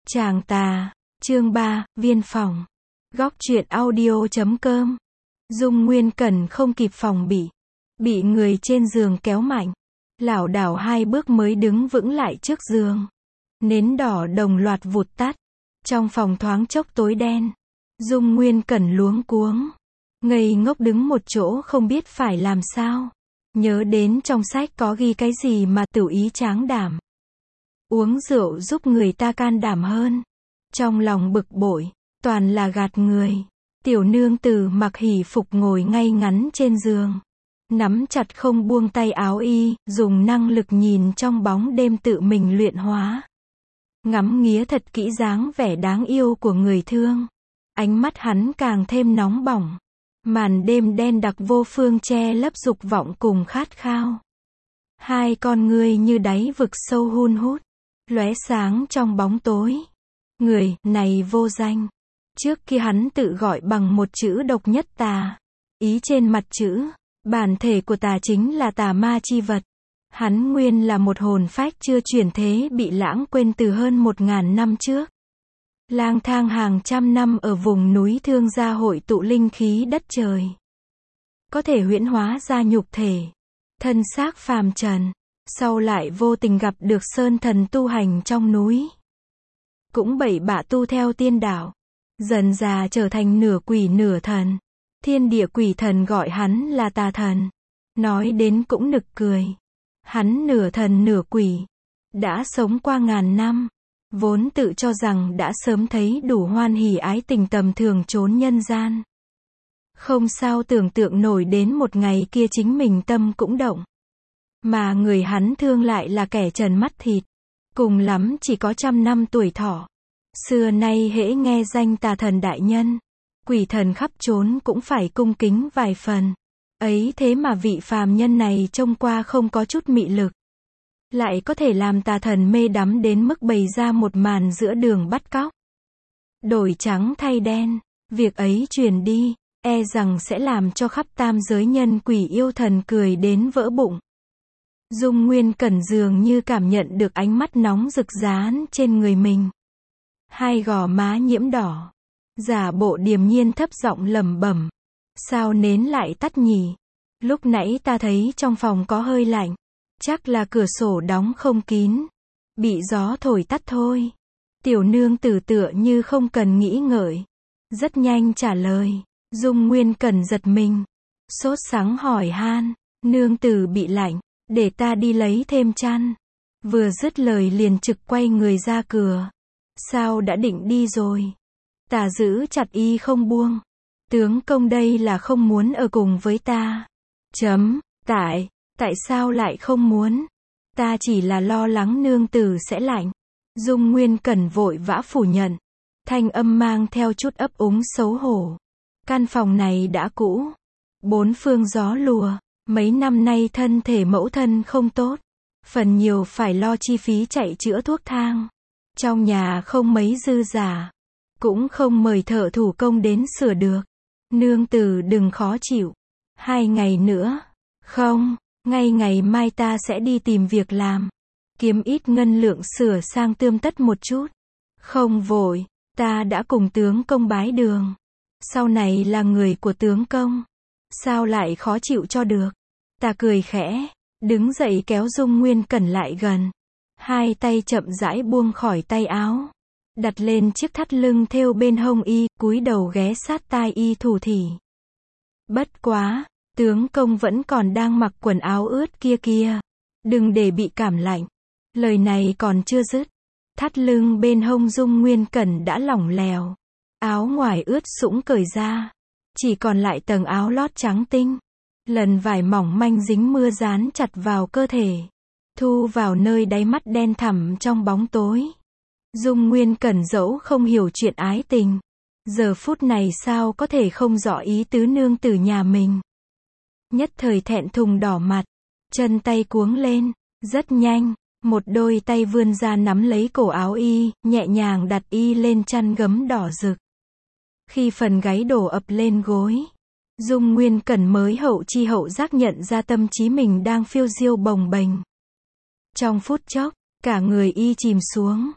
Chàng tà, chương 3, viên phòng. Góc truyện audio.com. Dung Nguyên Cẩn không kịp phòng bị người trên giường kéo mạnh, lảo đảo 2 bước mới đứng vững lại trước giường. Nến đỏ đồng loạt vụt tắt, trong phòng thoáng chốc tối đen. Dung Nguyên Cẩn luống cuống, ngây ngốc đứng một chỗ không biết phải làm sao. Nhớ đến trong sách có ghi cái gì mà tửu ý tráng đảm. Uống rượu giúp người ta can đảm hơn. Trong lòng bực bội, toàn là gạt người. Tiểu nương tử mặc hỷ phục ngồi ngay ngắn trên giường, nắm chặt không buông tay áo y, dùng năng lực nhìn trong bóng đêm tự mình luyện hóa. Ngắm nghía thật kỹ dáng vẻ đáng yêu của người thương. Ánh mắt hắn càng thêm nóng bỏng. Màn đêm đen đặc vô phương che lấp dục vọng cùng khát khao. Hai con ngươi như đáy vực sâu hun hút, lóe sáng trong bóng tối. Người này vô danh. Trước kia hắn tự gọi bằng một chữ độc nhất tà. Ý trên mặt chữ, bản thể của tà chính là tà ma chi vật. Hắn nguyên là một hồn phách chưa chuyển thế bị lãng quên từ hơn 1000 năm trước. Lang thang hàng trăm năm ở vùng núi Thương Gia hội tụ linh khí đất trời. Có thể huyễn hóa ra nhục thể, thân xác phàm trần. Sau lại vô tình gặp được sơn thần tu hành trong núi. Cũng bậy bạ tu theo tiên đạo. Dần già trở thành nửa quỷ nửa thần. Thiên địa quỷ thần gọi hắn là tà thần. Nói đến cũng nực cười. Hắn nửa thần nửa quỷ. Đã sống qua 1000 năm. Vốn tự cho rằng đã sớm thấy đủ hoan hỉ ái tình tầm thường trốn nhân gian. Không sao tưởng tượng nổi đến một ngày kia chính mình tâm cũng động. Mà người hắn thương lại là kẻ trần mắt thịt. Cùng lắm chỉ có 100 năm tuổi thọ. Xưa nay hễ nghe danh tà thần đại nhân, quỷ thần khắp trốn cũng phải cung kính vài phần. Ấy thế mà vị phàm nhân này trông qua không có chút mị lực. Lại có thể làm tà thần mê đắm đến mức bày ra một màn giữa đường bắt cóc. Đổi trắng thay đen, việc ấy truyền đi, e rằng sẽ làm cho khắp tam giới nhân quỷ yêu thần cười đến vỡ bụng. Dung Nguyên Cẩn dường như cảm nhận được ánh mắt nóng rực rán trên người mình. Hai gò má nhiễm đỏ. Giả bộ điềm nhiên thấp giọng lẩm bẩm. Sao nến lại tắt nhỉ? Lúc nãy ta thấy trong phòng có hơi lạnh. Chắc là cửa sổ đóng không kín. Bị gió thổi tắt thôi. Tiểu nương tử tựa như không cần nghĩ ngợi. Rất nhanh trả lời. Dung Nguyên Cẩn giật mình. Sốt sắng hỏi han. Nương tử bị lạnh. Để ta đi lấy thêm chăn. Vừa dứt lời liền trực quay người ra cửa. Sao đã định đi rồi? Ta giữ chặt y không buông. Tướng công đây là không muốn ở cùng với ta. Tại sao lại không muốn? Ta chỉ là lo lắng nương tử sẽ lạnh. Dung Nguyên Cẩn vội vã phủ nhận. Thanh âm mang theo chút ấp úng xấu hổ. Căn phòng này đã cũ. 4 phương gió lùa. Mấy năm nay thân thể mẫu thân không tốt. Phần nhiều phải lo chi phí chạy chữa thuốc thang. Trong nhà không mấy dư giả. Cũng không mời thợ thủ công đến sửa được. Nương tử đừng khó chịu. 2 ngày nữa. Không, ngay ngày mai ta sẽ đi tìm việc làm. Kiếm ít ngân lượng sửa sang tươm tất một chút. Không vội, ta đã cùng tướng công bái đường. Sau này là người của tướng công. Sao lại khó chịu cho được? Ta cười khẽ, đứng dậy kéo Dung Nguyên Cẩn lại gần. Hai tay chậm rãi buông khỏi tay áo. Đặt lên chiếc thắt lưng thêu bên hông y, cúi đầu ghé sát tai y thủ thỉ. Bất quá, tướng công vẫn còn đang mặc quần áo ướt kia. Đừng để bị cảm lạnh. Lời này còn chưa dứt. Thắt lưng bên hông Dung Nguyên Cẩn đã lỏng lèo. Áo ngoài ướt sũng cởi ra. Chỉ còn lại tầng áo lót trắng tinh. Lần vải mỏng manh dính mưa dán chặt vào cơ thể. Thu vào nơi đáy mắt đen thẳm trong bóng tối. Dung Nguyên Cẩn dẫu không hiểu chuyện ái tình. Giờ phút này sao có thể không rõ ý tứ nương tử nhà mình. Nhất thời thẹn thùng đỏ mặt. Chân tay cuống lên. Rất nhanh. Một đôi tay vươn ra nắm lấy cổ áo y, nhẹ nhàng đặt y lên chăn gấm đỏ rực. Khi phần gáy đổ ập lên gối. Dung Nguyên Cẩn mới hậu chi hậu giác nhận ra tâm trí mình đang phiêu diêu bồng bềnh. Trong phút chốc, cả người y chìm xuống.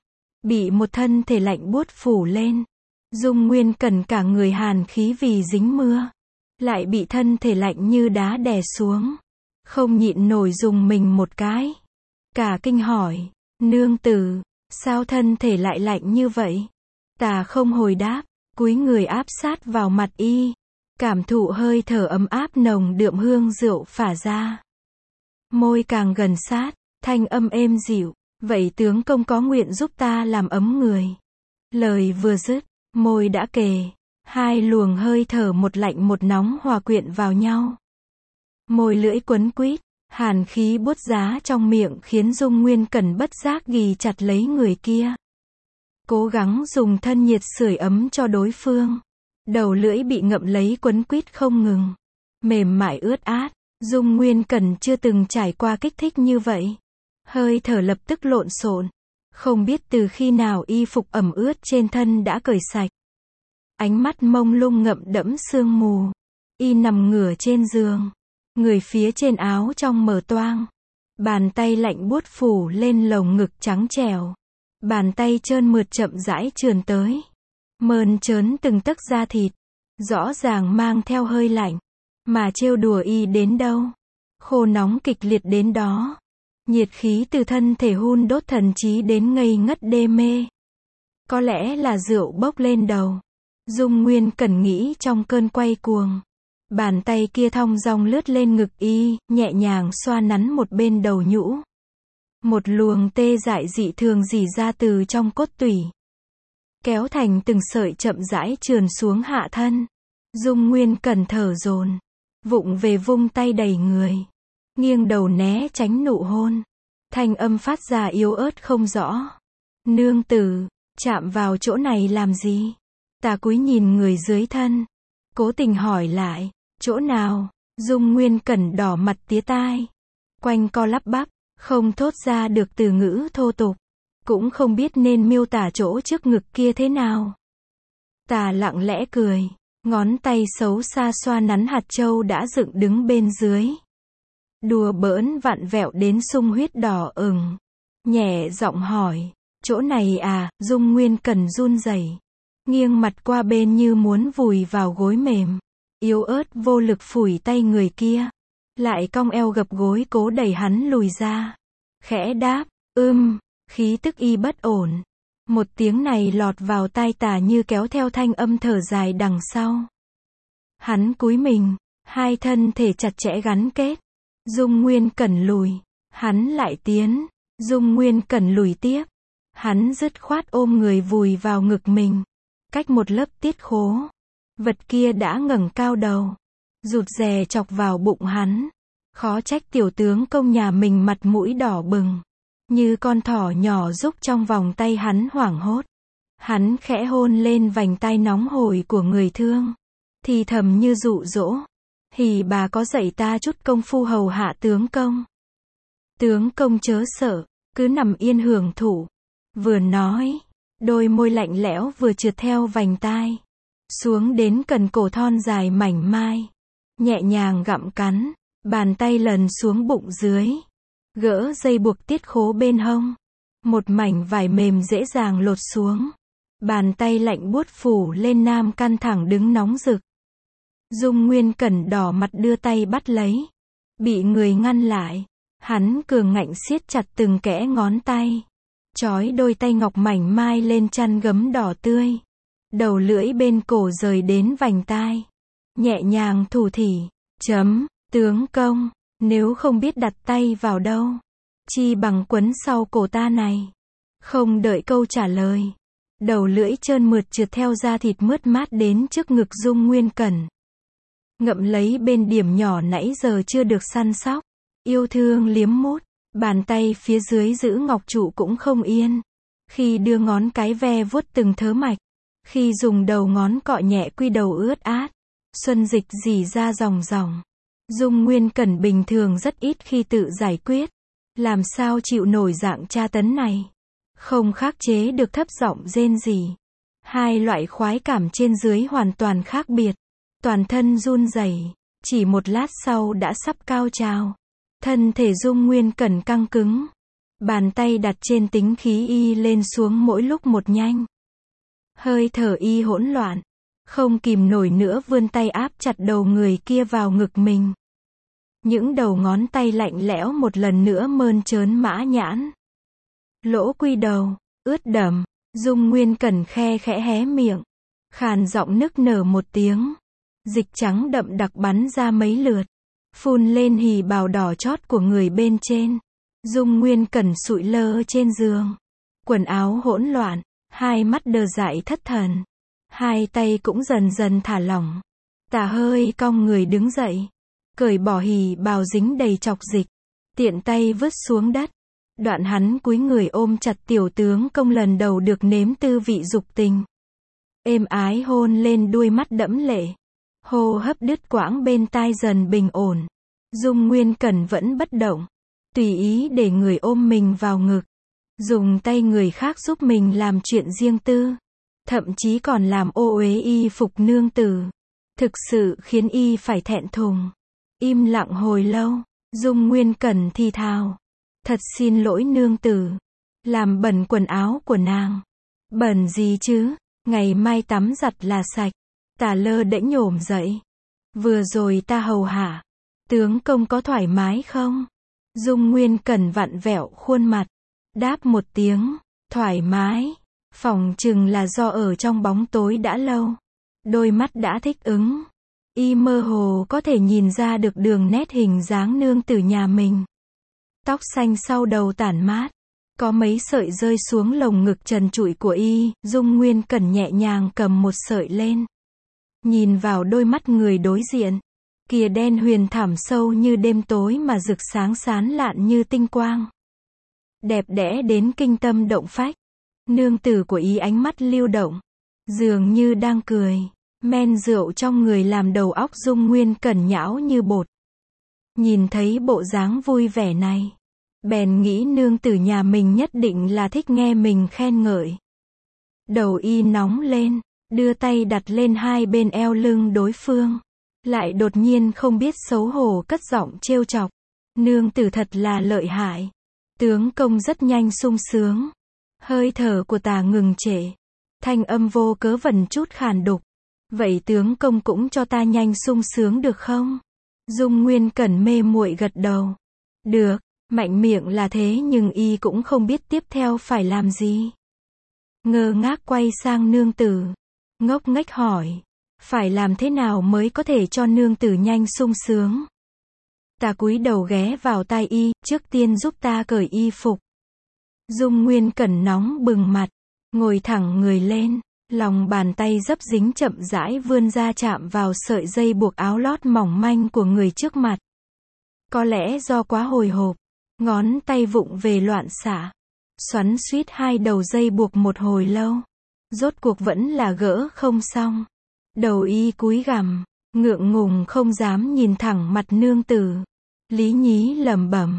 bị một thân thể lạnh buốt phủ lên. Dung Nguyên Cẩn cả người hàn khí vì dính mưa, lại bị thân thể lạnh như đá đè xuống, không nhịn nổi dùng mình một cái. Cả kinh hỏi, nương tử, sao thân thể lại lạnh như vậy? Tà không hồi đáp, cúi người áp sát vào mặt y, cảm thụ hơi thở ấm áp nồng đượm hương rượu phả ra. Môi càng gần sát, thanh âm êm dịu, vậy tướng công có nguyện giúp ta làm ấm người. Lời vừa dứt, môi đã kề, hai luồng hơi thở một lạnh một nóng hòa quyện vào nhau. Môi lưỡi quấn quýt, hàn khí buốt giá trong miệng khiến Dung Nguyên Cẩn bất giác ghì chặt lấy người kia. Cố gắng dùng thân nhiệt sưởi ấm cho đối phương. Đầu lưỡi bị ngậm lấy quấn quýt không ngừng. Mềm mại ướt át, Dung Nguyên Cẩn chưa từng trải qua kích thích như vậy. Hơi thở lập tức lộn xộn. Không biết từ khi nào y phục ẩm ướt trên thân đã cởi sạch. Ánh mắt mông lung ngậm đẫm sương mù. Y nằm ngửa trên giường. Người phía trên áo trong mở toang. Bàn tay lạnh buốt phủ lên lồng ngực trắng trẻo. Bàn tay trơn mượt chậm rãi trườn tới. Mơn trớn từng tấc da thịt. Rõ ràng mang theo hơi lạnh. Mà trêu đùa y đến đâu. Khô nóng kịch liệt đến đó. Nhiệt khí từ thân thể hun đốt thần trí đến ngây ngất đê mê. Có lẽ là rượu bốc lên đầu. Dung Nguyên Cẩn nghĩ trong cơn quay cuồng. Bàn tay kia thong dong lướt lên ngực y, nhẹ nhàng xoa nắn một bên đầu nhũ. Một luồng tê dại dị thường rỉ ra từ trong cốt tủy. Kéo thành từng sợi chậm rãi trườn xuống hạ thân. Dung Nguyên Cẩn thở dồn. Vụng về vung tay đẩy người. Nghiêng đầu né tránh nụ hôn. Thanh âm phát ra yếu ớt không rõ. Nương tử, chạm vào chỗ này làm gì? Ta cúi nhìn người dưới thân. Cố tình hỏi lại, chỗ nào? Dung Nguyên Cẩn đỏ mặt tía tai. Quanh co lắp bắp, không thốt ra được từ ngữ thô tục. Cũng không biết nên miêu tả chỗ trước ngực kia thế nào. Ta lặng lẽ cười. Ngón tay xấu xa xoa nắn hạt châu đã dựng đứng bên dưới. Đùa bỡn vặn vẹo đến sung huyết đỏ ửng. Nhẹ giọng hỏi, chỗ này à? Dung Nguyên Cẩn run rẩy, nghiêng mặt qua bên như muốn vùi vào gối mềm. Yếu ớt vô lực phủi tay người kia. Lại cong eo gập gối cố đẩy hắn lùi ra. Khẽ đáp, khí tức y bất ổn. Một tiếng này lọt vào tai Tà như kéo theo thanh âm thở dài đằng sau. Hắn cúi mình, hai thân thể chặt chẽ gắn kết. Dung Nguyên Cẩn lùi, hắn lại tiến. Dung Nguyên Cẩn lùi tiếp. Hắn dứt khoát ôm người vùi vào ngực mình. Cách một lớp tiết khố. Vật kia đã ngẩng cao đầu. Rụt rè chọc vào bụng hắn. Khó trách tiểu tướng công nhà mình mặt mũi đỏ bừng. Như con thỏ nhỏ rúc trong vòng tay hắn hoảng hốt. Hắn khẽ hôn lên vành tai nóng hổi của người thương. Thì thầm như dụ dỗ. Hỉ bà có dạy ta chút công phu hầu hạ tướng công. Tướng công chớ sợ, cứ nằm yên hưởng thụ. Vừa nói, đôi môi lạnh lẽo vừa trượt theo vành tai. Xuống đến cần cổ thon dài mảnh mai. Nhẹ nhàng gặm cắn, bàn tay lần xuống bụng dưới. Gỡ dây buộc tiết khố bên hông. Một mảnh vải mềm dễ dàng lột xuống. Bàn tay lạnh buốt phủ lên nam căn thẳng đứng nóng rực. Dung Nguyên Cẩn đỏ mặt đưa tay bắt lấy. Bị người ngăn lại. Hắn cường ngạnh siết chặt từng kẽ ngón tay. Chói đôi tay ngọc mảnh mai lên chăn gấm đỏ tươi. Đầu lưỡi bên cổ rời đến vành tai. Nhẹ nhàng thủ thỉ. Tướng công, nếu không biết đặt tay vào đâu. Chi bằng quấn sau cổ ta này. Không đợi câu trả lời. Đầu lưỡi trơn mượt trượt theo da thịt mướt mát đến trước ngực Dung Nguyên Cẩn. Ngậm lấy bên điểm nhỏ nãy giờ chưa được săn sóc. Yêu thương liếm mút. Bàn tay phía dưới giữ ngọc trụ cũng không yên. Khi đưa ngón cái ve vuốt từng thớ mạch. Khi dùng đầu ngón cọ nhẹ quy đầu ướt át. Xuân dịch rỉ ra ròng ròng. Dung Nguyên Cẩn bình thường rất ít khi tự giải quyết. Làm sao chịu nổi dạng tra tấn này. Không khắc chế được thấp giọng rên rỉ. Hai loại khoái cảm trên dưới hoàn toàn khác biệt. Toàn thân run rẩy. Chỉ một lát sau đã sắp cao trào. Thân thể Dung Nguyên Cẩn căng cứng. Bàn tay đặt trên tính khí y lên xuống mỗi lúc một nhanh. Hơi thở y hỗn loạn. Không kìm nổi nữa vươn tay áp chặt đầu người kia vào ngực mình. Những đầu ngón tay lạnh lẽo một lần nữa mơn trớn mã nhãn. Lỗ quy đầu, ướt đẫm, Dung Nguyên Cẩn khe khẽ hé miệng. Khàn giọng nức nở một tiếng. Dịch trắng đậm đặc bắn ra mấy lượt. Phun lên hì bào đỏ chót của người bên trên. Dung Nguyên Cẩn sụi lơ trên giường. Quần áo hỗn loạn, hai mắt đờ dại thất thần. Hai tay cũng dần dần thả lỏng. Tà hơi cong người đứng dậy. Cởi bỏ hì bào dính đầy chọc dịch. Tiện tay vứt xuống đất. Đoạn hắn cúi người ôm chặt tiểu tướng công lần đầu được nếm tư vị dục tình. Êm ái hôn lên đuôi mắt đẫm lệ. Hô hấp đứt quãng bên tai dần bình ổn. Dung Nguyên Cẩn vẫn bất động. Tùy ý để người ôm mình vào ngực. Dùng tay người khác giúp mình làm chuyện riêng tư. Thậm chí còn làm ô uế y phục nương tử. Thực sự khiến y phải thẹn thùng. Im lặng hồi lâu. Dung Nguyên Cẩn thì thào. Thật xin lỗi nương tử. Làm bẩn quần áo của nàng. Bẩn gì chứ? Ngày mai tắm giặt là sạch. Tà lơ đễnh nhổm dậy. Vừa rồi ta hầu hạ. Tướng công có thoải mái không? Dung Nguyên Cẩn vặn vẹo khuôn mặt. Đáp một tiếng. Thoải mái. Phỏng chừng là do ở trong bóng tối đã lâu. Đôi mắt đã thích ứng. Y mơ hồ có thể nhìn ra được đường nét hình dáng nương tử nhà mình. Tóc xanh sau đầu tản mát. Có mấy sợi rơi xuống lồng ngực trần trụi của y. Dung Nguyên Cẩn nhẹ nhàng cầm một sợi lên. Nhìn vào đôi mắt người đối diện. Kìa đen huyền thẳm sâu như đêm tối mà rực sáng sán lạn như tinh quang. Đẹp đẽ đến kinh tâm động phách. Nương tử của y ánh mắt lưu động. Dường như đang cười. Men rượu trong người làm đầu óc Dung Nguyên Cẩn nhão như bột. Nhìn thấy bộ dáng vui vẻ này. Bèn nghĩ nương tử nhà mình nhất định là thích nghe mình khen ngợi. Đầu y nóng lên. Đưa tay đặt lên hai bên eo lưng đối phương. Lại đột nhiên không biết xấu hổ cất giọng trêu chọc. Nương tử thật là lợi hại. Tướng công rất nhanh sung sướng. Hơi thở của tà ngừng trệ. Thanh âm vô cớ vẩn chút khàn đục. Vậy tướng công cũng cho ta nhanh sung sướng được không? Dung Nguyên Cẩn mê muội gật đầu. Được, mạnh miệng là thế nhưng y cũng không biết tiếp theo phải làm gì. Ngơ ngác quay sang nương tử. Ngốc nghếch hỏi. Phải làm thế nào mới có thể cho nương tử nhanh sung sướng? Ta cúi đầu ghé vào tai y, trước tiên giúp ta cởi y phục. Dung Nguyên Cẩn nóng bừng mặt. Ngồi thẳng người lên. Lòng bàn tay dấp dính chậm rãi vươn ra chạm vào sợi dây buộc áo lót mỏng manh của người trước mặt. Có lẽ do quá hồi hộp. Ngón tay vụng về loạn xạ. Xoắn xuýt hai đầu dây buộc một hồi lâu. Rốt cuộc vẫn là gỡ không xong. Đầu y cúi gằm. Ngượng ngùng không dám nhìn thẳng mặt nương tử. Lý nhí lẩm bẩm.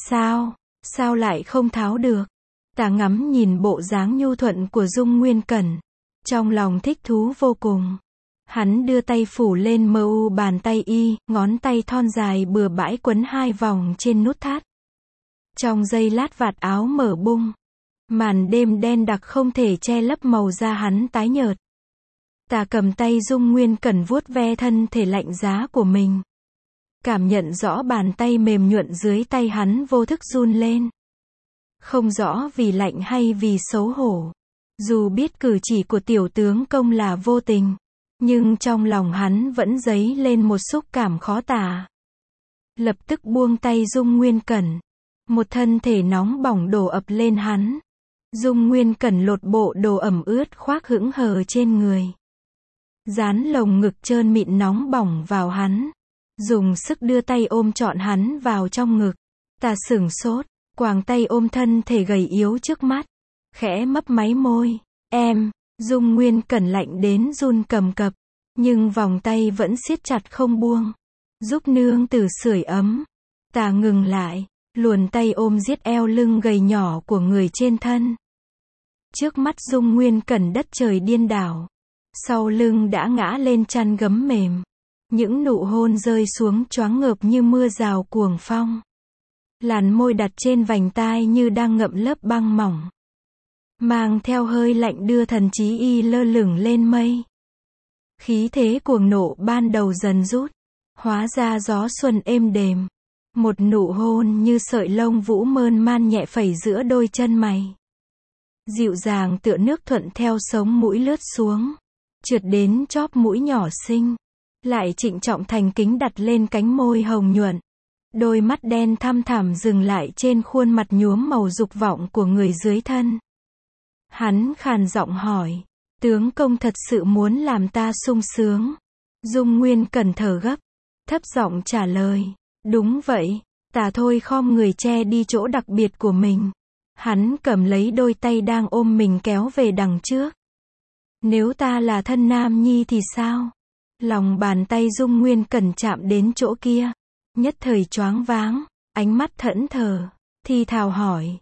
Sao lại không tháo được? Ta ngắm nhìn bộ dáng nhu thuận của Dung Nguyên Cẩn. Trong lòng thích thú vô cùng. Hắn đưa tay phủ lên mờ u bàn tay y, ngón tay thon dài bừa bãi quấn hai vòng trên nút thắt. Trong giây lát vạt áo mở bung. Màn đêm đen đặc không thể che lấp màu da hắn tái nhợt. Ta cầm tay Dung Nguyên Cẩn vuốt ve thân thể lạnh giá của mình. Cảm nhận rõ bàn tay mềm nhuận dưới tay hắn vô thức run lên. Không rõ vì lạnh hay vì xấu hổ. Dù biết cử chỉ của tiểu tướng công là vô tình. Nhưng trong lòng hắn vẫn dấy lên một xúc cảm khó tả. Lập tức buông tay Dung Nguyên Cẩn. Một thân thể nóng bỏng đổ ập lên hắn. Dung Nguyên Cẩn lột bộ đồ ẩm ướt khoác hững hờ trên người. Dán lồng ngực trơn mịn nóng bỏng vào hắn. Dùng sức đưa tay ôm trọn hắn vào trong ngực. Ta sửng sốt, quàng tay ôm thân thể gầy yếu trước mắt. Khẽ mấp máy môi. Em, Dung Nguyên Cẩn lạnh đến run cầm cập. Nhưng vòng tay vẫn siết chặt không buông. Giúp nương tử sưởi ấm. Ta ngừng lại, luồn tay ôm giết eo lưng gầy nhỏ của người trên thân. Trước mắt Dung Nguyên Cẩn đất trời điên đảo. Sau lưng đã ngã lên chăn gấm mềm. Những nụ hôn rơi xuống choáng ngợp như mưa rào cuồng phong. Làn môi đặt trên vành tai như đang ngậm lớp băng mỏng. Mang theo hơi lạnh đưa thần trí y lơ lửng lên mây. Khí thế cuồng nộ ban đầu dần rút. Hóa ra gió xuân êm đềm. Một nụ hôn như sợi lông vũ mơn man nhẹ phẩy giữa đôi chân mày. Dịu dàng tựa nước thuận theo sống mũi lướt xuống. Trượt đến chóp mũi nhỏ xinh. Lại trịnh trọng thành kính đặt lên cánh môi hồng nhuận. Đôi mắt đen thăm thẳm dừng lại trên khuôn mặt nhuốm màu dục vọng của người dưới thân. Hắn khàn giọng hỏi. Tướng công thật sự muốn làm ta sung sướng. Dung Nguyên Cẩn thở gấp. Thấp giọng trả lời. Đúng vậy. Ta thôi khom người che đi chỗ đặc biệt của mình. Hắn cầm lấy đôi tay đang ôm mình kéo về đằng trước. Nếu ta là thân nam nhi thì sao? Lòng bàn tay Dung Nguyên Cẩn chạm đến chỗ kia. Nhất thời choáng váng, ánh mắt thẫn thờ, thì thào hỏi.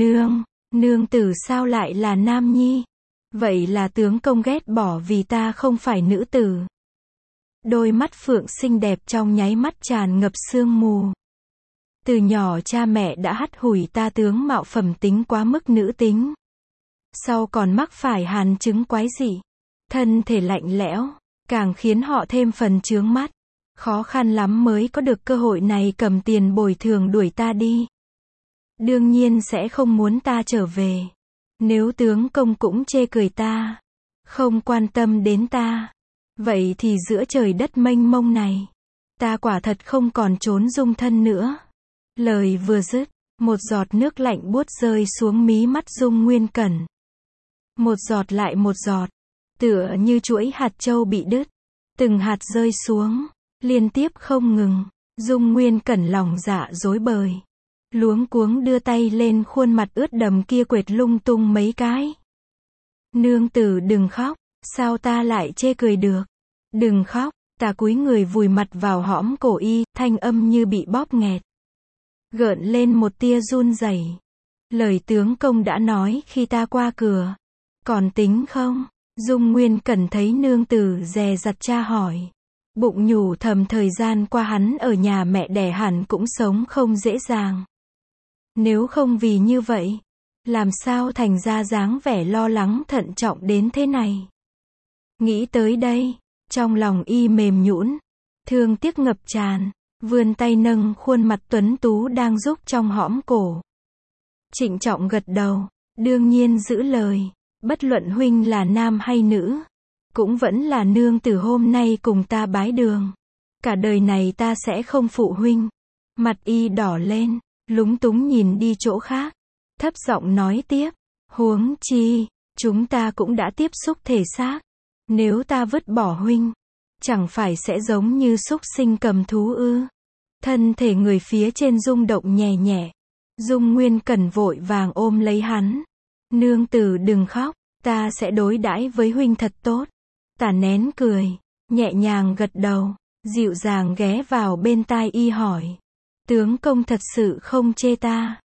Nương tử sao lại là nam nhi? Vậy là tướng công ghét bỏ vì ta không phải nữ tử. Đôi mắt phượng xinh đẹp trong nháy mắt tràn ngập sương mù. Từ nhỏ cha mẹ đã hắt hủi ta tướng mạo phẩm tính quá mức nữ tính. Sau còn mắc phải hàn chứng quái dị. Thân thể lạnh lẽo, càng khiến họ thêm phần chướng mắt. Khó khăn lắm mới có được cơ hội này cầm tiền bồi thường đuổi ta đi. Đương nhiên sẽ không muốn ta trở về. Nếu tướng công cũng chê cười ta, không quan tâm đến ta, vậy thì giữa trời đất mênh mông này, ta quả thật không còn trốn dung thân nữa. Lời vừa dứt, một giọt nước lạnh buốt rơi xuống mí mắt Dung Nguyên Cẩn. Một giọt lại một giọt, tựa như chuỗi hạt châu bị đứt, từng hạt rơi xuống, liên tiếp không ngừng. Dung Nguyên Cẩn lòng dạ rối bời, luống cuống đưa tay lên khuôn mặt ướt đẫm kia quệt lung tung mấy cái. Nương tử đừng khóc, sao ta lại chê cười được? Đừng khóc. Ta cúi người vùi mặt vào hõm cổ y, thanh âm như bị bóp nghẹt. Gợn lên một tia run rẩy. Lời tướng công đã nói khi ta qua cửa. Còn tính không? Dung Nguyên Cẩn thấy nương tử dè dặt tra hỏi. Bụng nhủ thầm thời gian qua hắn ở nhà mẹ đẻ hẳn cũng sống không dễ dàng. Nếu không vì như vậy, làm sao thành ra dáng vẻ lo lắng thận trọng đến thế này? Nghĩ tới đây, trong lòng y mềm nhũn, thương tiếc ngập tràn, vươn tay nâng khuôn mặt tuấn tú đang rúc trong hõm cổ. Trịnh trọng gật đầu, đương nhiên giữ lời, bất luận huynh là nam hay nữ, cũng vẫn là nương tử hôm nay cùng ta bái đường. Cả đời này ta sẽ không phụ huynh. Mặt y đỏ lên, lúng túng nhìn đi chỗ khác, thấp giọng nói tiếp, huống chi, chúng ta cũng đã tiếp xúc thể xác. Nếu ta vứt bỏ huynh, chẳng phải sẽ giống như súc sinh cầm thú ư? Thân thể người phía trên rung động nhẹ nhẹ. Dung Nguyên Cẩn vội vàng ôm lấy hắn. Nương tử đừng khóc, ta sẽ đối đãi với huynh thật tốt. Ta nén cười, nhẹ nhàng gật đầu, dịu dàng ghé vào bên tai y hỏi. Tướng công thật sự không chê ta?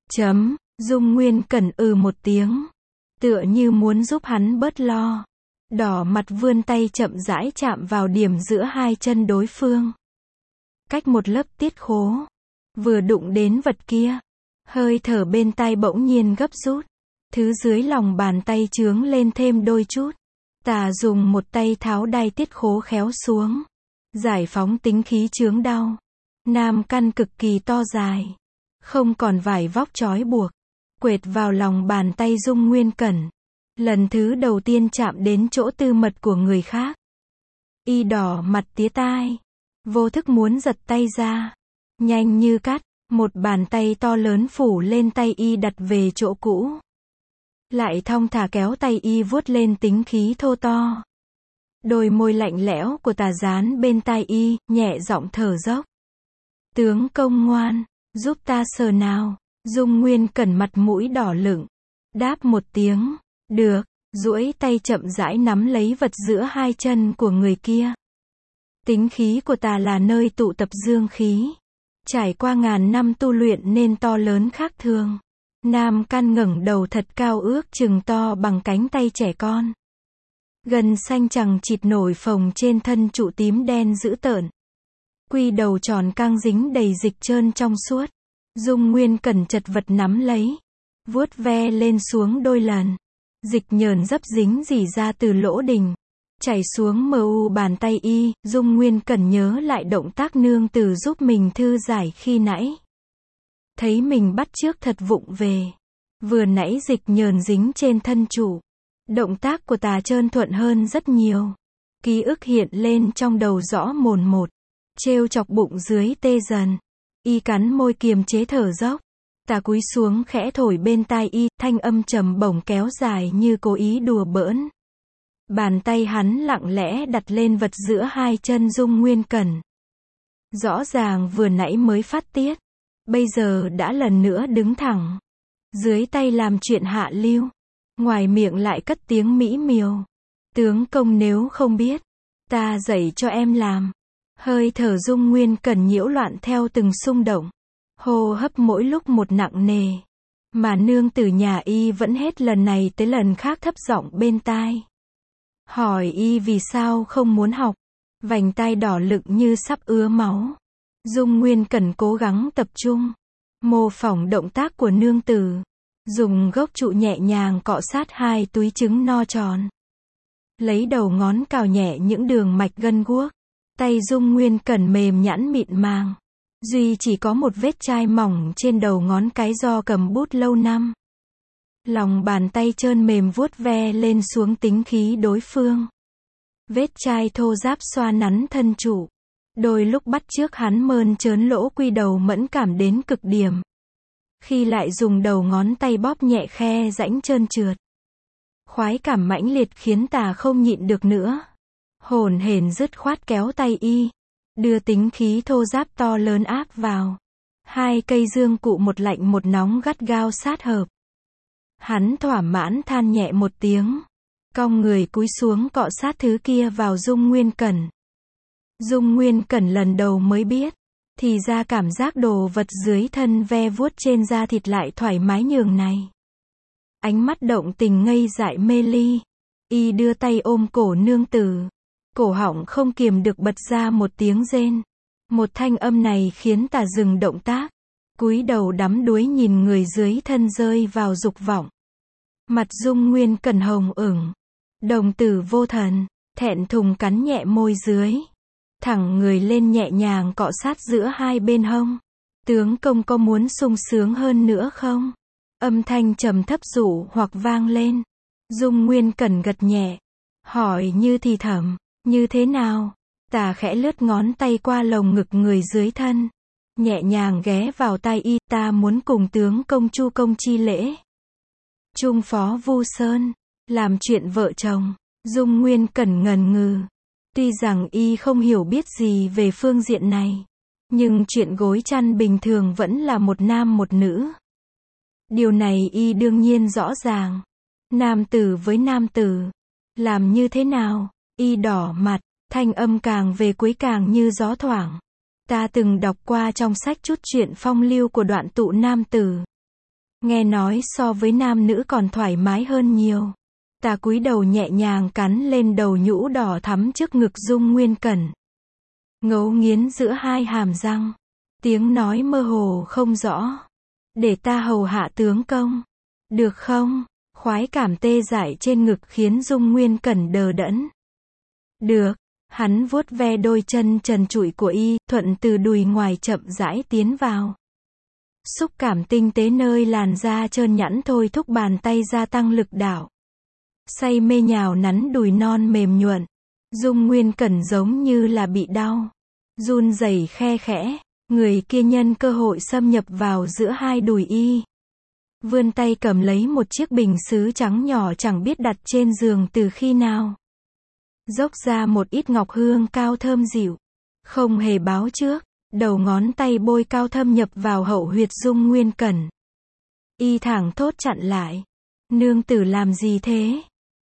Dung Nguyên Cẩn một tiếng, tựa như muốn giúp hắn bớt lo. Đỏ mặt vươn tay chậm rãi chạm vào điểm giữa hai chân đối phương. Cách một lớp tiết khố. Vừa đụng đến vật kia, hơi thở bên tai bỗng nhiên gấp rút. Thứ dưới lòng bàn tay chướng lên thêm đôi chút. Ta dùng một tay tháo đai tiết khố khéo xuống, giải phóng tính khí chướng đau. Nam căn cực kỳ to dài, không còn vải vóc trói buộc, quệt vào lòng bàn tay Dung Nguyên Cẩn. Lần thứ đầu tiên chạm đến chỗ tư mật của người khác. Y đỏ mặt tía tai, vô thức muốn giật tay ra. Nhanh như cắt, một bàn tay to lớn phủ lên tay y đặt về chỗ cũ. Lại thong thả kéo tay y vuốt lên tính khí thô to. Đôi môi lạnh lẽo của ta dán bên tai y, nhẹ giọng thở dốc. Tướng công ngoan, giúp ta sờ nào. Dung Nguyên Cẩn mặt mũi đỏ lửng, đáp một tiếng. Được, duỗi tay chậm rãi nắm lấy vật giữa hai chân của người kia. Tính khí của ta là nơi tụ tập dương khí. Trải qua ngàn năm tu luyện nên to lớn khác thường. Nam căn ngẩng đầu thật cao ước chừng to bằng cánh tay trẻ con. Gân xanh chằng chịt nổi phồng trên thân trụ tím đen dữ tợn. Quy đầu tròn căng dính đầy dịch trơn trong suốt. Dung Nguyên Cẩn chật vật nắm lấy, vuốt ve lên xuống đôi lần. Dịch nhờn dấp dính rỉ ra từ lỗ đình, chảy xuống mờ u bàn tay y. Dung Nguyên Cẩn nhớ lại động tác nương tử giúp mình thư giải khi nãy. Thấy mình bắt chước thật vụng về. Vừa nãy dịch nhờn dính trên thân chủ. Động tác của tà trơn thuận hơn rất nhiều. Ký ức hiện lên trong đầu rõ mồn một. Trêu chọc bụng dưới tê dần. Y cắn môi kiềm chế thở dốc. Tà cúi xuống khẽ thổi bên tai y, thanh âm trầm bổng kéo dài như cố ý đùa bỡn. Bàn tay hắn lặng lẽ đặt lên vật giữa hai chân Dung Nguyên Cẩn. Rõ ràng vừa nãy mới phát tiết, bây giờ đã lần nữa đứng thẳng. Dưới tay làm chuyện hạ lưu, ngoài miệng lại cất tiếng mỹ miều. Tướng công nếu không biết, ta dạy cho em làm. Hơi thở Dung Nguyên Cẩn nhiễu loạn theo từng xung động. Hô hấp mỗi lúc một nặng nề. Mà nương tử nhà y vẫn hết lần này tới lần khác thấp giọng bên tai. Hỏi y vì sao không muốn học. Vành tai đỏ lựng như sắp ứa máu. Dung Nguyên Cẩn cố gắng tập trung. Mô phỏng động tác của nương tử. Dùng gốc trụ nhẹ nhàng cọ sát hai túi trứng no tròn. Lấy đầu ngón cào nhẹ những đường mạch gân guốc. Tay Dung Nguyên Cẩn mềm nhẵn mịn màng. Duy chỉ có một vết chai mỏng trên đầu ngón cái do cầm bút lâu năm. Lòng bàn tay trơn mềm vuốt ve lên xuống tính khí đối phương. Vết chai thô ráp xoa nắn thân chủ. Đôi lúc bắt chước hắn mơn trớn lỗ quy đầu mẫn cảm đến cực điểm. Khi lại dùng đầu ngón tay bóp nhẹ khe rãnh trơn trượt. Khoái cảm mãnh liệt khiến tà không nhịn được nữa. Hồn hển dứt khoát kéo tay y. Đưa tính khí thô ráp to lớn áp vào. Hai cây dương cụ một lạnh một nóng gắt gao sát hợp. Hắn thỏa mãn than nhẹ một tiếng. Cong người cúi xuống cọ sát thứ kia vào Dung Nguyên Cẩn. Dung Nguyên Cẩn lần đầu mới biết. Thì ra cảm giác đồ vật dưới thân ve vuốt trên da thịt lại thoải mái nhường này. Ánh mắt động tình ngây dại mê ly. Y đưa tay ôm cổ nương tử. Cổ họng không kiềm được bật ra một tiếng rên. Một thanh âm này khiến tà dừng động tác. Cúi đầu đắm đuối nhìn người dưới thân rơi vào dục vọng. Mặt Dung Nguyên Cẩn hồng ửng. Đồng tử vô thần. Thẹn thùng cắn nhẹ môi dưới. Thẳng người lên nhẹ nhàng cọ sát giữa hai bên hông. Tướng công có muốn sung sướng hơn nữa không? Âm thanh trầm thấp dụ hoặc vang lên. Dung Nguyên Cẩn gật nhẹ. Hỏi như thì thầm. Như thế nào? Tà khẽ lướt ngón tay qua lồng ngực người dưới thân. Nhẹ nhàng ghé vào tai y. Ta muốn cùng tướng công chu công chi lễ. Trung phó Vu Sơn. Làm chuyện vợ chồng. Dung Nguyên Cẩn ngần ngừ. Tuy rằng y không hiểu biết gì về phương diện này. Nhưng chuyện gối chăn bình thường vẫn là một nam một nữ. Điều này y đương nhiên rõ ràng. Nam tử với nam tử. Làm như thế nào? Y đỏ mặt, thanh âm càng về cuối càng như gió thoảng. Ta từng đọc qua trong sách chút chuyện phong lưu của đoạn tụ nam tử. Nghe nói so với nam nữ còn thoải mái hơn nhiều. Ta cúi đầu nhẹ nhàng cắn lên đầu nhũ đỏ thắm trước ngực Dung Nguyên Cẩn. Ngấu nghiến giữa hai hàm răng. Tiếng nói mơ hồ không rõ. Để ta hầu hạ tướng công. Được không? Khoái cảm tê dại trên ngực khiến Dung Nguyên Cẩn đờ đẫn. Được. Hắn vuốt ve đôi chân trần trụi của y, thuận từ đùi ngoài chậm rãi tiến vào. Xúc cảm tinh tế nơi làn da trơn nhẵn thôi thúc bàn tay gia tăng lực đảo. Say mê nhào nắn đùi non mềm nhuận. Dung Nguyên Cẩn giống như là bị đau. Run rẩy khe khẽ. Người kia nhân cơ hội xâm nhập vào giữa hai đùi y. Vươn tay cầm lấy một chiếc bình sứ trắng nhỏ chẳng biết đặt trên giường từ khi nào. Dốc ra một ít ngọc hương cao thơm dịu. Không hề báo trước. Đầu ngón tay bôi cao thâm nhập vào hậu huyệt Dung Nguyên Cẩn. Y thẳng thốt chặn lại. Nương tử làm gì thế?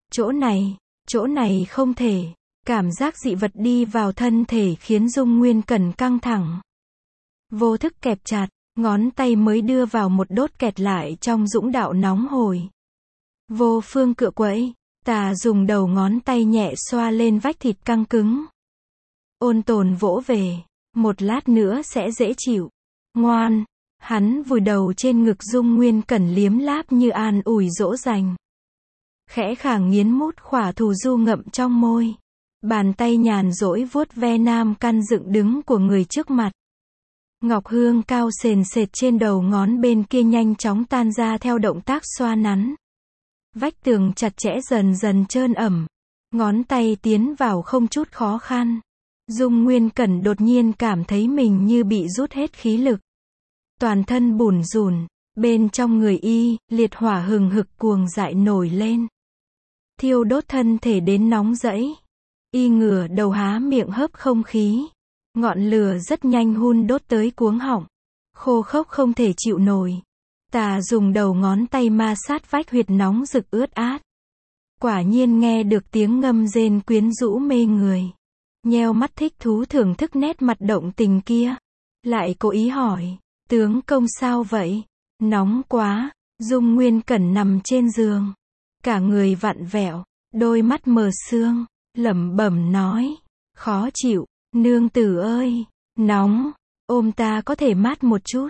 Chỗ này không thể. Cảm giác dị vật đi vào thân thể khiến Dung Nguyên Cẩn căng thẳng. Vô thức kẹp chặt, ngón tay mới đưa vào một đốt kẹt lại trong dũng đạo nóng hổi. Vô phương cựa quẫy, tà dùng đầu ngón tay nhẹ xoa lên vách thịt căng cứng. Ôn tồn vỗ về, một lát nữa sẽ dễ chịu. Ngoan, Hắn vùi đầu trên ngực Dung Nguyên Cẩn liếm láp như an ủi dỗ dành. Khẽ khàng nghiến mút khỏa thù du ngậm trong môi. Bàn tay nhàn rỗi vuốt ve nam căn dựng đứng của người trước mặt. Ngọc hương cao sền sệt trên đầu ngón bên kia nhanh chóng tan ra theo động tác xoa nắn. Vách tường chặt chẽ dần dần trơn ẩm. Ngón tay tiến vào không chút khó khăn. Dung Nguyên Cẩn đột nhiên cảm thấy mình như bị rút hết khí lực. Toàn thân bủn rủn, bên trong người y, liệt hỏa hừng hực cuồng dại nổi lên. Thiêu đốt thân thể đến nóng rẫy. Y ngửa đầu há miệng hớp không khí. Ngọn lửa rất nhanh hun đốt tới cuống họng. Khô khốc không thể chịu nổi. Tà dùng đầu ngón tay ma sát vách huyệt nóng rực ướt át. Quả nhiên nghe được tiếng ngâm rên quyến rũ mê người. Nheo mắt thích thú thưởng thức nét mặt động tình kia. Lại cố ý hỏi, tướng công sao vậy? Nóng quá. Dung Nguyên Cẩn nằm trên giường. Cả người vặn vẹo, đôi mắt mờ sương, lẩm bẩm nói, khó chịu, nương tử ơi, nóng, ôm ta có thể mát một chút.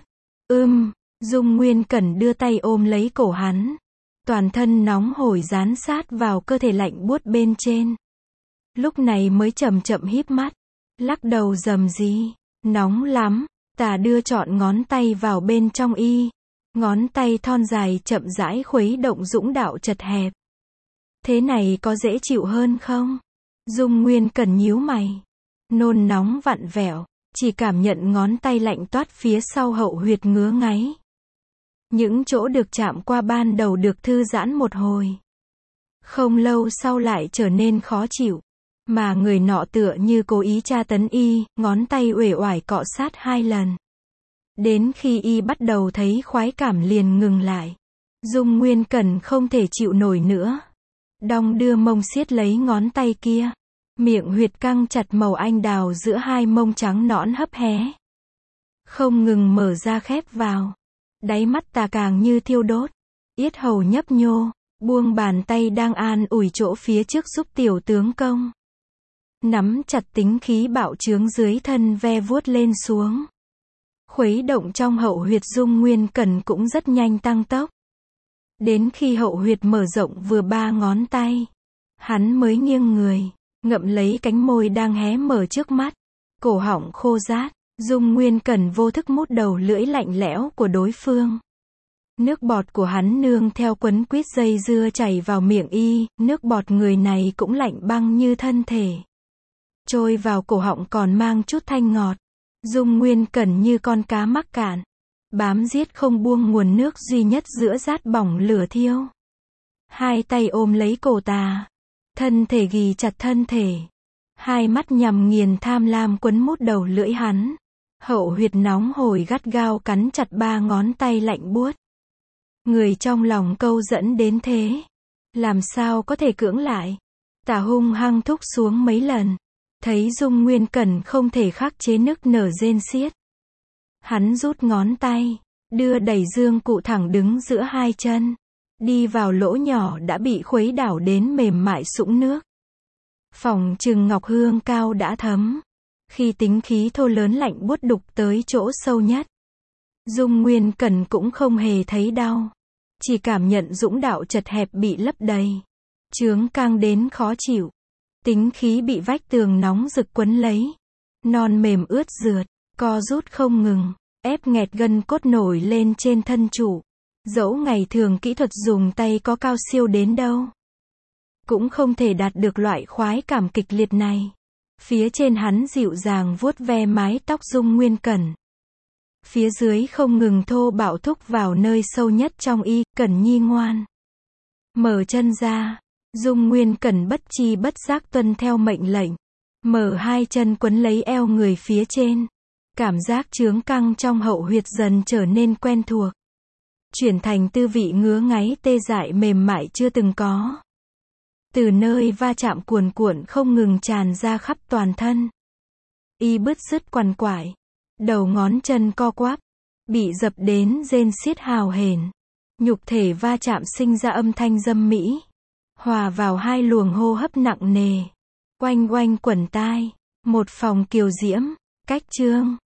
Dung Nguyên Cẩn đưa tay ôm lấy cổ hắn. Toàn thân nóng hổi dán sát vào cơ thể lạnh buốt bên trên. Lúc này mới chậm chậm híp mắt, lắc đầu rầm rì, nóng lắm. Ta đưa trọn ngón tay vào bên trong y. Ngón tay thon dài chậm rãi khuấy động dũng đạo chật hẹp. Thế này có dễ chịu hơn không? Dung Nguyên Cẩn nhíu mày. Nôn nóng vặn vẹo, chỉ cảm nhận ngón tay lạnh toát phía sau hậu huyệt ngứa ngáy. Những chỗ được chạm qua ban đầu được thư giãn một hồi. Không lâu sau lại trở nên khó chịu. Mà người nọ tựa như cố ý tra tấn y, ngón tay uể oải cọ sát 2 lần. Đến khi y bắt đầu thấy khoái cảm liền ngừng lại. Dung Nguyên Cẩn không thể chịu nổi nữa. Đong đưa mông siết lấy ngón tay kia. Miệng huyệt căng chặt màu anh đào giữa hai mông trắng nõn hấp hé. Không ngừng mở ra khép vào. Đáy mắt ta càng như thiêu đốt. Yết hầu nhấp nhô, buông bàn tay đang an ủi chỗ phía trước giúp tiểu tướng công. Nắm chặt tính khí bạo trướng dưới thân ve vuốt lên xuống. Khuấy động trong hậu huyệt Dung Nguyên Cẩn cũng rất nhanh tăng tốc. Đến khi hậu huyệt mở rộng vừa 3 ngón tay, hắn mới nghiêng người, ngậm lấy cánh môi đang hé mở trước mắt. Cổ họng khô rát, Dung Nguyên Cẩn vô thức mút đầu lưỡi lạnh lẽo của đối phương. Nước bọt của hắn nương theo quấn quýt dây dưa chảy vào miệng y, nước bọt người này cũng lạnh băng như thân thể. Trôi vào cổ họng còn mang chút thanh ngọt. Dung Nguyên Cẩn như con cá mắc cạn, bám giết không buông nguồn nước duy nhất giữa rát bỏng lửa thiêu. Hai tay ôm lấy cổ tà, thân thể ghì chặt thân thể. Hai mắt nhằm nghiền tham lam quấn mút đầu lưỡi hắn. Hậu huyệt nóng hổi gắt gao cắn chặt 3 ngón tay lạnh buốt. Người trong lòng câu dẫn đến thế, làm sao có thể cưỡng lại. Tà hung hăng thúc xuống mấy lần. Thấy Dung Nguyên Cẩn không thể khắc chế nức nở rên xiết. Hắn rút ngón tay, đưa đẩy dương cụ thẳng đứng giữa hai chân. Đi vào lỗ nhỏ đã bị khuấy đảo đến mềm mại sũng nước. Phòng trừng ngọc hương cao đã thấm. Khi tính khí thô lớn lạnh buốt đục tới chỗ sâu nhất. Dung Nguyên Cẩn cũng không hề thấy đau. Chỉ cảm nhận dũng đạo chật hẹp bị lấp đầy. Chướng căng đến khó chịu. Tính khí bị vách tường nóng rực quấn lấy. Non mềm ướt rượt, co rút không ngừng, ép nghẹt gân cốt nổi lên trên thân chủ. Dẫu ngày thường kỹ thuật dùng tay có cao siêu đến đâu, cũng không thể đạt được loại khoái cảm kịch liệt này. Phía trên hắn dịu dàng vuốt ve mái tóc Dung Nguyên Cẩn. Phía dưới không ngừng thô bạo thúc vào nơi sâu nhất trong y, Cẩn nhi ngoan. Mở chân ra. Dung Nguyên Cẩn bất chi bất giác tuân theo mệnh lệnh. Mở hai chân quấn lấy eo người phía trên. Cảm giác chướng căng trong hậu huyệt dần trở nên quen thuộc. Chuyển thành tư vị ngứa ngáy tê dại mềm mại chưa từng có. Từ nơi va chạm cuồn cuộn không ngừng tràn ra khắp toàn thân. Y bứt rứt quằn quại. Đầu ngón chân co quắp. Bị dập đến rên xiết hào hển. Nhục thể va chạm sinh ra âm thanh dâm mỹ. Hòa vào hai luồng hô hấp nặng nề. Oanh oanh quẩn tai. Một phòng kiều diễm. Cách chương.